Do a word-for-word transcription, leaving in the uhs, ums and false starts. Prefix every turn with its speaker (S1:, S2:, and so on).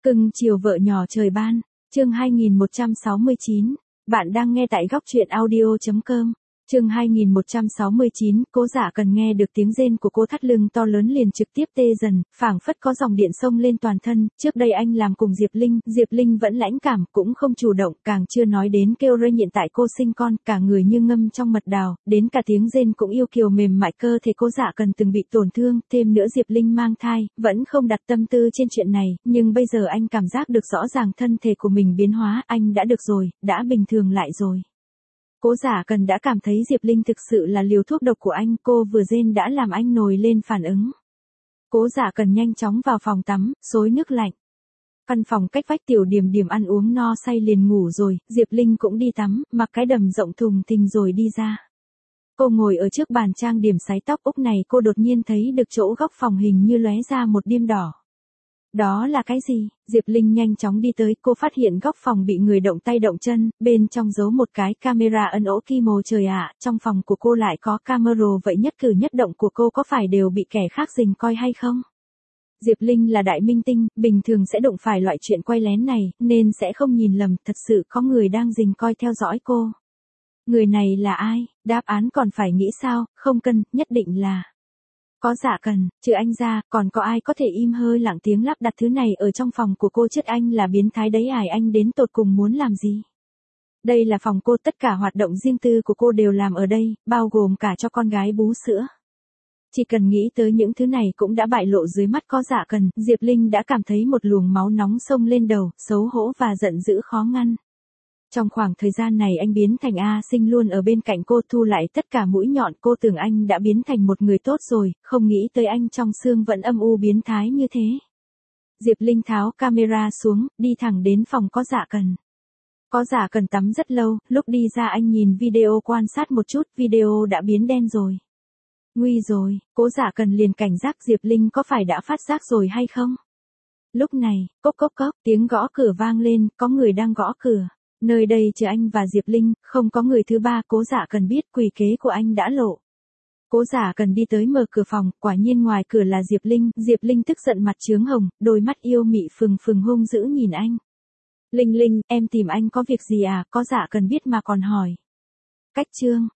S1: Cưng chiều vợ nhỏ trời ban, chương hai nghìn một trăm sáu mươi chín. Bạn đang nghe tại góc truyện audio chấm com. Chương hai nghìn một trăm sáu mươi chín, Cố Dạ Cần nghe được tiếng rên của cô thắt lưng to lớn liền trực tiếp tê dần, phảng phất có dòng điện xông lên toàn thân. Trước đây anh làm cùng Diệp Linh, Diệp Linh vẫn lãnh cảm, cũng không chủ động, càng chưa nói đến kêu rên hiện tại cô sinh con, cả người như ngâm trong mật đào, đến cả tiếng rên cũng yêu kiều mềm mại. Cơ thể Cố Dạ Cần từng bị tổn thương, thêm nữa Diệp Linh mang thai, vẫn không đặt tâm tư trên chuyện này, nhưng bây giờ anh cảm giác được rõ ràng thân thể của mình biến hóa, anh đã được rồi, đã bình thường lại rồi. Cố Dạ Cần đã cảm thấy Diệp Linh thực sự là liều thuốc độc của anh, cô vừa rên đã làm anh nổi lên phản ứng. Cố Dạ Cần nhanh chóng vào phòng tắm, xối nước lạnh. Căn phòng cách vách Tiểu Điềm Điềm ăn uống no say liền ngủ rồi, Diệp Linh cũng đi tắm, mặc cái đầm rộng thùng thình rồi đi ra. Cô ngồi ở trước bàn trang điểm sấy tóc, úc này cô đột nhiên thấy được chỗ góc phòng hình như lóe ra một diêm đỏ. Đó là cái gì? Diệp Linh nhanh chóng đi tới, cô phát hiện góc phòng bị người động tay động chân, bên trong giấu một cái camera ẩn ổ kỳ mồ trời ạ, trong phòng của cô lại có camera, vậy nhất cử nhất động của cô có phải đều bị kẻ khác rình coi hay không? Diệp Linh là đại minh tinh, bình thường sẽ đụng phải loại chuyện quay lén này, nên sẽ không nhìn lầm, thật sự có người đang rình coi theo dõi cô. Người này là ai? Đáp án còn phải nghĩ sao, không cần, nhất định là... Có Dạ Cần, trừ anh ra, còn có ai có thể im hơi lặng tiếng lắp đặt thứ này ở trong phòng của cô chứ? Anh là biến thái đấy, ải anh đến tột cùng muốn làm gì? Đây là phòng cô, tất cả hoạt động riêng tư của cô đều làm ở đây, bao gồm cả cho con gái bú sữa. Chỉ cần nghĩ tới những thứ này cũng đã bại lộ dưới mắt Có Dạ Cần, Diệp Linh đã cảm thấy một luồng máu nóng xông lên đầu, xấu hổ và giận dữ khó ngăn. Trong khoảng thời gian này anh biến thành A Sinh luôn ở bên cạnh cô, thu lại tất cả mũi nhọn, cô tưởng anh đã biến thành một người tốt rồi, không nghĩ tới anh trong xương vẫn âm u biến thái như thế. Diệp Linh tháo camera xuống, đi thẳng đến phòng Có Dạ Cần. Có Dạ Cần tắm rất lâu, lúc đi ra anh nhìn video quan sát một chút, video đã biến đen rồi. Nguy rồi, Cố Dạ Cần liền cảnh giác Diệp Linh có phải đã phát giác rồi hay không? Lúc này, cốc cốc cốc, tiếng gõ cửa vang lên, có người đang gõ cửa. Nơi đây trừ anh và Diệp Linh, không có người thứ ba. Cố Dạ Cần biết quỷ kế của anh đã lộ. Cố Dạ Cần đi tới mở cửa phòng, quả nhiên ngoài cửa là Diệp Linh. Diệp Linh tức giận mặt chướng hồng, đôi mắt yêu mị phừng phừng hung dữ nhìn anh. Linh Linh, em tìm anh có việc gì à? Có Dạ Cần biết mà còn hỏi. Cách chương,